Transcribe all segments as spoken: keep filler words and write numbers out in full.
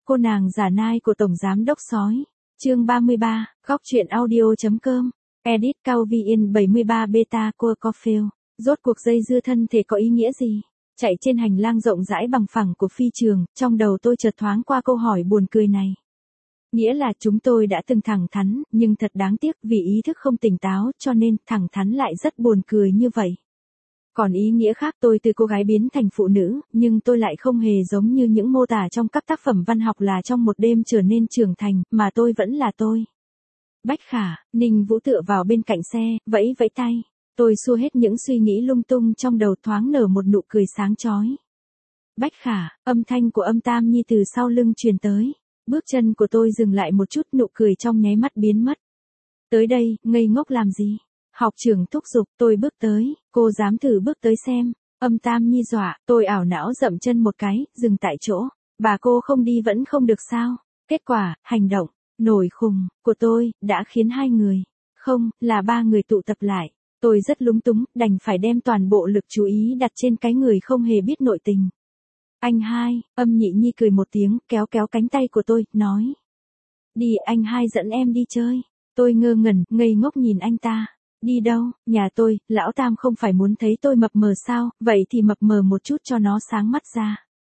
Cô nàng giả nai của Tổng Giám Đốc Sói. Chương ba mươi ba, góc truyện audio.com. Edit Cao Vi Yên bảy mươi ba Beta Core Coffee. Rốt cuộc dây dưa thân thể có ý nghĩa gì? Chạy trên hành lang rộng rãi bằng phẳng của phi trường, trong đầu tôi chợt thoáng qua câu hỏi buồn cười này. Nghĩa là chúng tôi đã từng thẳng thắn, nhưng thật đáng tiếc vì ý thức không tỉnh táo cho nên thẳng thắn lại rất buồn cười như vậy. Còn ý nghĩa khác tôi từ cô gái biến thành phụ nữ, nhưng tôi lại không hề giống như những mô tả trong các tác phẩm văn học là trong một đêm trở nên trưởng thành, mà tôi vẫn là tôi. Bách Khả, Ninh Vũ tựa vào bên cạnh xe, vẫy vẫy tay. Tôi xua hết những suy nghĩ lung tung trong đầu, thoáng nở một nụ cười sáng chói. Bách Khả, âm thanh của Âm Tam Nhi từ sau lưng truyền tới. Bước chân của tôi dừng lại một chút, nụ cười trong nháy mắt biến mất. Tới đây, ngây ngốc làm gì? Học trưởng thúc giục, tôi bước tới, cô dám thử bước tới xem. Âm Tam Nhi dọa, tôi ảo não dậm chân một cái, dừng tại chỗ. Bà cô không đi vẫn không được sao? Kết quả, hành động, nổi khùng, của tôi, đã khiến hai người, không, là ba người tụ tập lại. Tôi rất lúng túng, đành phải đem toàn bộ lực chú ý đặt trên cái người không hề biết nội tình. Anh hai, Âm Nhị Nhi cười một tiếng, kéo kéo cánh tay của tôi, nói. Đi, anh hai dẫn em đi chơi. Tôi ngơ ngẩn, ngây ngốc nhìn anh ta. Đi đâu? Nhà tôi, lão Tam không phải muốn thấy tôi mập mờ sao, vậy thì mập mờ một chút cho nó sáng mắt ra.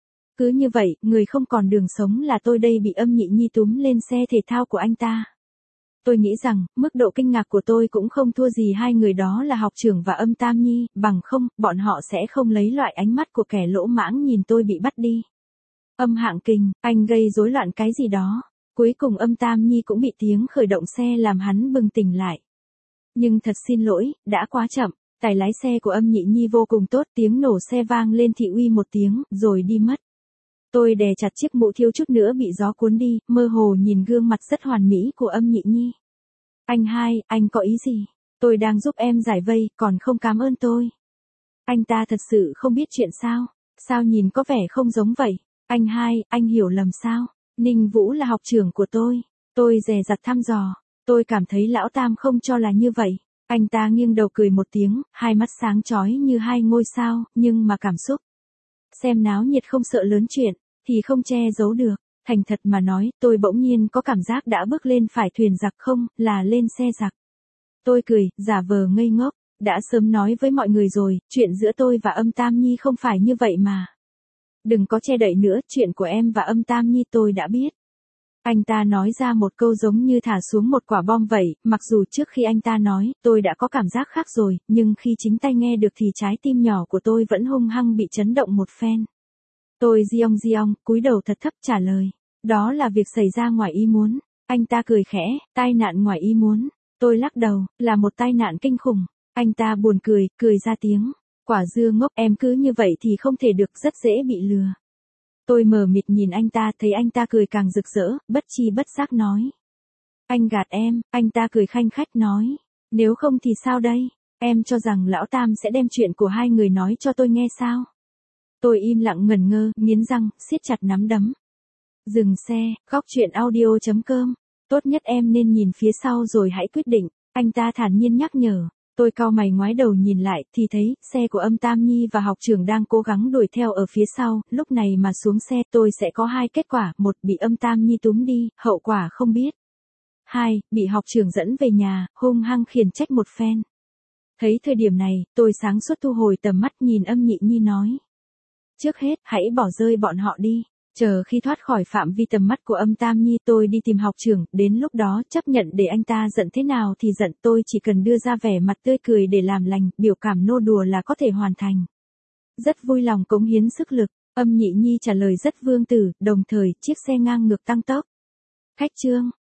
Cứ như vậy, người không còn đường sống là tôi đây bị Âm Nhị Nhi túm lên xe thể thao của anh ta. Tôi nghĩ rằng, mức độ kinh ngạc của tôi cũng không thua gì hai người đó là học trưởng và Âm Tam Nhi, bằng không, bọn họ sẽ không lấy loại ánh mắt của kẻ lỗ mãng nhìn tôi bị bắt đi. Âm Hạng Kình, anh gây rối loạn cái gì đó. Cuối cùng Âm Tam Nhi cũng bị tiếng khởi động xe làm hắn bừng tỉnh lại. Nhưng thật xin lỗi, đã quá chậm, tài lái xe của Âm Nhị Nhi vô cùng tốt, tiếng nổ xe vang lên thị uy một tiếng, rồi đi mất. Tôi đè chặt chiếc mũ thiếu chút nữa bị gió cuốn đi, mơ hồ nhìn gương mặt rất hoàn mỹ của Âm Nhị Nhi. Anh hai, anh có ý gì? Tôi đang giúp em giải vây, còn không cảm ơn tôi. Anh ta thật sự không biết chuyện sao? Sao nhìn có vẻ không giống vậy? Anh hai, anh hiểu lầm sao? Ninh Vũ là học trưởng của tôi. Tôi dè dặt thăm dò. Tôi cảm thấy lão Tam không cho là như vậy. Anh ta nghiêng đầu cười một tiếng, hai mắt sáng chói như hai ngôi sao, nhưng mà cảm xúc. Xem náo nhiệt không sợ lớn chuyện, thì không che giấu được. Thành thật mà nói, tôi bỗng nhiên có cảm giác đã bước lên phải thuyền giặc không, là lên xe giặc. Tôi cười, giả vờ ngây ngốc, đã sớm nói với mọi người rồi, chuyện giữa tôi và Âm Tam Nhi không phải như vậy mà. Đừng có che đậy nữa, chuyện của em và Âm Tam Nhi tôi đã biết. Anh ta nói ra một câu giống như thả xuống một quả bom vậy, mặc dù trước khi anh ta nói, tôi đã có cảm giác khác rồi, nhưng khi chính tay nghe được thì trái tim nhỏ của tôi vẫn hung hăng bị chấn động một phen. Tôi giong giong, cúi đầu thật thấp trả lời. Đó là việc xảy ra ngoài ý muốn. Anh ta cười khẽ, tai nạn ngoài ý muốn. Tôi lắc đầu, là một tai nạn kinh khủng. Anh ta buồn cười, cười ra tiếng. Quả dưa ngốc, em cứ như vậy thì không thể được, rất dễ bị lừa. Tôi mờ mịt nhìn anh ta, thấy anh ta cười càng rực rỡ, bất chi bất giác nói. Anh gạt em, anh ta cười khanh khách nói. Nếu không thì sao đây? Em cho rằng lão Tam sẽ đem chuyện của hai người nói cho tôi nghe sao? Tôi im lặng ngẩn ngơ, nghiến răng, siết chặt nắm đấm. Dừng xe, góc truyện audio.com. Tốt nhất em nên nhìn phía sau rồi hãy quyết định, anh ta thản nhiên nhắc nhở. Tôi cau mày ngoái đầu nhìn lại, thì thấy, xe của Âm Tam Nhi và học trưởng đang cố gắng đuổi theo ở phía sau, lúc này mà xuống xe tôi sẽ có hai kết quả, một bị Âm Tam Nhi túm đi, hậu quả không biết. Hai, bị học trưởng dẫn về nhà, hung hăng khiển trách một phen. Thấy thời điểm này, tôi sáng suốt thu hồi tầm mắt nhìn Âm Nhị Nhi nói. Trước hết, hãy bỏ rơi bọn họ đi. Chờ khi thoát khỏi phạm vi tầm mắt của Âm Tam Nhi tôi đi tìm học trưởng, đến lúc đó chấp nhận để anh ta giận thế nào thì giận, tôi chỉ cần đưa ra vẻ mặt tươi cười để làm lành, biểu cảm nô đùa là có thể hoàn thành. Rất vui lòng cống hiến sức lực, Âm Nhị Nhi trả lời rất vương tử, đồng thời chiếc xe ngang ngược tăng tốc. Khách trương,